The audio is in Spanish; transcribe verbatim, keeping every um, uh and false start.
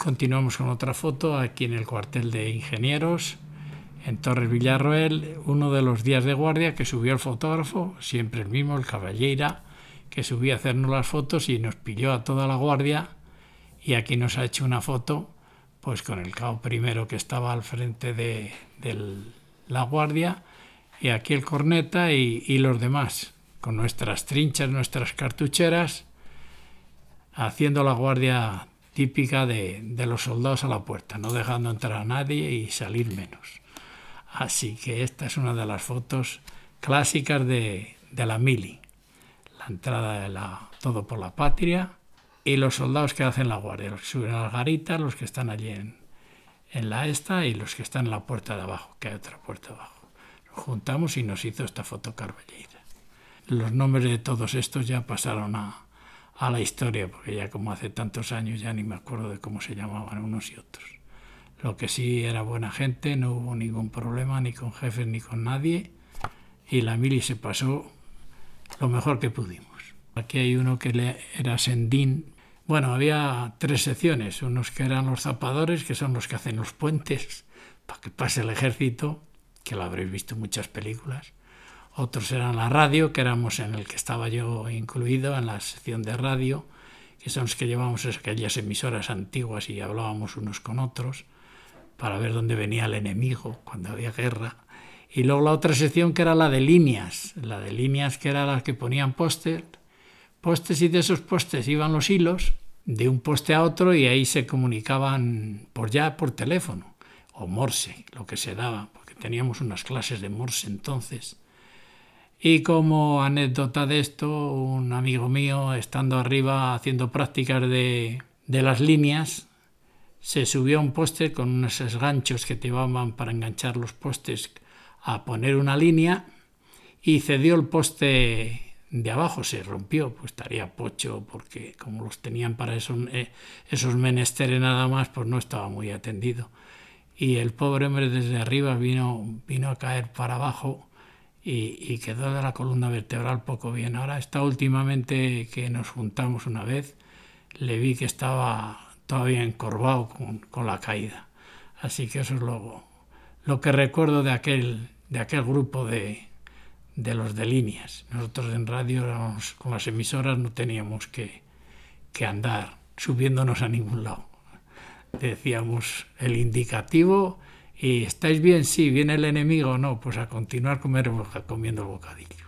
continuamos con otra foto aquí en el cuartel de ingenieros, en Torres Villarroel, uno de los días de guardia que subió el fotógrafo, siempre el mismo, el Caballera, que subía a hacernos las fotos y nos pilló a toda la guardia, y aquí nos ha hecho una foto pues con el cabo primero que estaba al frente de, de la guardia, y aquí el corneta y, y los demás, con nuestras trinchas, nuestras cartucheras, haciendo la guardia típica de, de los soldados a la puerta, no dejando entrar a nadie y salir menos. Así que esta es una de las fotos clásicas de, de la mili. La entrada de la Todo por la Patria y los soldados que hacen la guardia, los que suben a las garitas, los que están allí en, en la esta y los que están en la puerta de abajo, que hay otra puerta abajo. Nos juntamos y nos hizo esta foto Carballera. Los nombres de todos estos ya pasaron a, a la historia, porque ya como hace tantos años ya ni me acuerdo de cómo se llamaban unos y otros. Lo que sí era buena gente, no hubo ningún problema ni con jefes ni con nadie, y la mili se pasó lo mejor que pudimos. Aquí hay uno que le, era Sendín. Bueno, había tres secciones, unos que eran los zapadores, que son los que hacen los puentes para que pase el ejército, que lo habréis visto en muchas películas. Otros eran la radio, que éramos en el que estaba yo incluido, en la sección de radio, que son los que llevábamos aquellas emisoras antiguas y hablábamos unos con otros para ver dónde venía el enemigo cuando había guerra. Y luego la otra sección que era la de líneas, la de líneas que era la que ponían póster, postes, y de esos postes iban los hilos de un poste a otro y ahí se comunicaban por ya por teléfono o Morse, lo que se daba, porque teníamos unas clases de Morse entonces. Y como anécdota de esto, un amigo mío, estando arriba haciendo prácticas de, de las líneas, se subió a un poste con unos ganchos que te llevaban para enganchar los postes a poner una línea, y cedió el poste de abajo, se rompió, pues estaría pocho, porque como los tenían para eso, eh, esos menesteres nada más, pues no estaba muy atendido. Y el pobre hombre desde arriba vino, vino a caer para abajo y, y quedó de la columna vertebral poco bien. Ahora, esta últimamente que nos juntamos una vez, le vi que estaba todavía encorvado con, con la caída. Así que eso es lo, lo que recuerdo de aquel, de aquel grupo de... de los de líneas. Nosotros en radio éramos, con las emisoras no teníamos que, que andar subiéndonos a ningún lado. Decíamos el indicativo y ¿estáis bien? Sí. ¿Viene el enemigo? No, pues a continuar comer, comiendo el bocadillo.